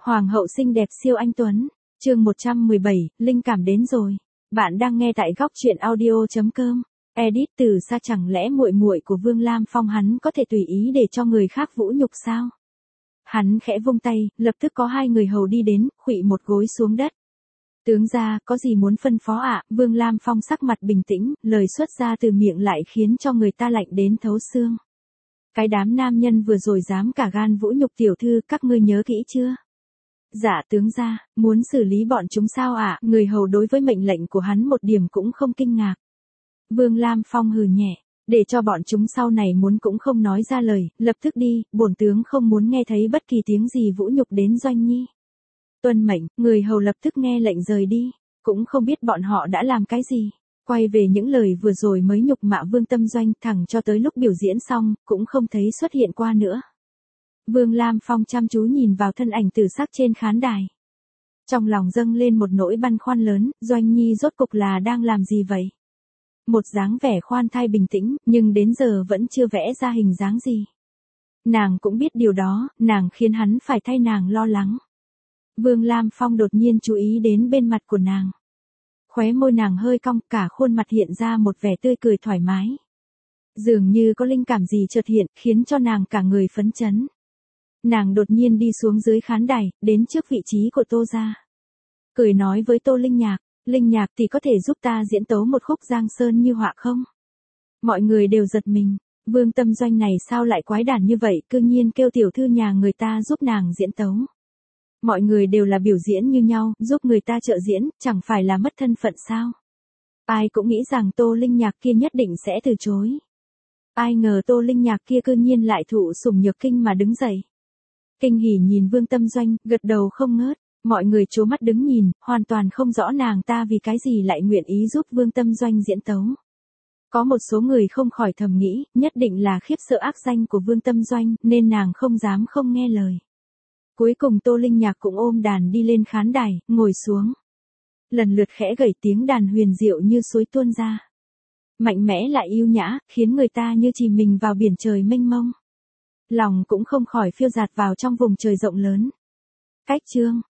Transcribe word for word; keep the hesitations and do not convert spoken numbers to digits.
Hoàng hậu xinh đẹp siêu anh tuấn. Chương một trăm mười bảy, linh cảm đến rồi. Bạn đang nghe tại góc truyện audio chấm com. Edit từ xa. Chẳng lẽ muội muội của Vương Lam Phong hắn có thể tùy ý để cho người khác vũ nhục sao? Hắn khẽ vung tay, lập tức có hai người hầu đi đến, khuỵu một gối xuống đất. Tướng gia, có gì muốn phân phó ạ? Vương Lam Phong sắc mặt bình tĩnh, lời xuất ra từ miệng lại khiến cho người ta lạnh đến thấu xương. Cái đám nam nhân vừa rồi dám cả gan vũ nhục tiểu thư, các ngươi nhớ kỹ chưa? Dạ tướng gia, muốn xử lý bọn chúng sao ạ? Người hầu đối với mệnh lệnh của hắn một điểm cũng không kinh ngạc. Vương Lam Phong hừ nhẹ, để cho bọn chúng sau này muốn cũng không nói ra lời, lập tức đi, bổn tướng không muốn nghe thấy bất kỳ tiếng gì vũ nhục đến Doanh Nhi. Tuân mệnh, người hầu lập tức nghe lệnh rời đi, cũng không biết bọn họ đã làm cái gì. Quay về những lời vừa rồi mới nhục mạ Vương Tâm Doanh, thẳng cho tới lúc biểu diễn xong, cũng không thấy xuất hiện qua nữa. Vương Lam Phong chăm chú nhìn vào thân ảnh tử sắc trên khán đài. Trong lòng dâng lên một nỗi băn khoăn lớn, Doanh Nhi rốt cục là đang làm gì vậy? Một dáng vẻ khoan thai bình tĩnh, nhưng đến giờ vẫn chưa vẽ ra hình dáng gì. Nàng cũng biết điều đó, nàng khiến hắn phải thay nàng lo lắng. Vương Lam Phong đột nhiên chú ý đến bên mặt của nàng. Khóe môi nàng hơi cong, cả khuôn mặt hiện ra một vẻ tươi cười thoải mái. Dường như có linh cảm gì chợt hiện, khiến cho nàng cả người phấn chấn. Nàng đột nhiên đi xuống dưới khán đài, đến trước vị trí của Tô gia. Cười nói với Tô Linh Nhạc, Linh Nhạc thì có thể giúp ta diễn tấu một khúc Giang Sơn như họa không? Mọi người đều giật mình, Vương Tâm Doanh này sao lại quái đản như vậy, cư nhiên kêu tiểu thư nhà người ta giúp nàng diễn tấu. Mọi người đều là biểu diễn như nhau, giúp người ta trợ diễn, chẳng phải là mất thân phận sao? Ai cũng nghĩ rằng Tô Linh Nhạc kia nhất định sẽ từ chối. Ai ngờ Tô Linh Nhạc kia cư nhiên lại thụ sủng nhược kinh mà đứng dậy. Kinh hỉ nhìn Vương Tâm Doanh, gật đầu không ngớt, mọi người trố mắt đứng nhìn, hoàn toàn không rõ nàng ta vì cái gì lại nguyện ý giúp Vương Tâm Doanh diễn tấu. Có một số người không khỏi thầm nghĩ, nhất định là khiếp sợ ác danh của Vương Tâm Doanh, nên nàng không dám không nghe lời. Cuối cùng Tô Linh Nhạc cũng ôm đàn đi lên khán đài, ngồi xuống. Lần lượt khẽ gảy tiếng đàn huyền diệu như suối tuôn ra. Mạnh mẽ lại yêu nhã, khiến người ta như chìm mình vào biển trời mênh mông. Lòng cũng không khỏi phiêu dạt vào trong vùng trời rộng lớn. Cách chương,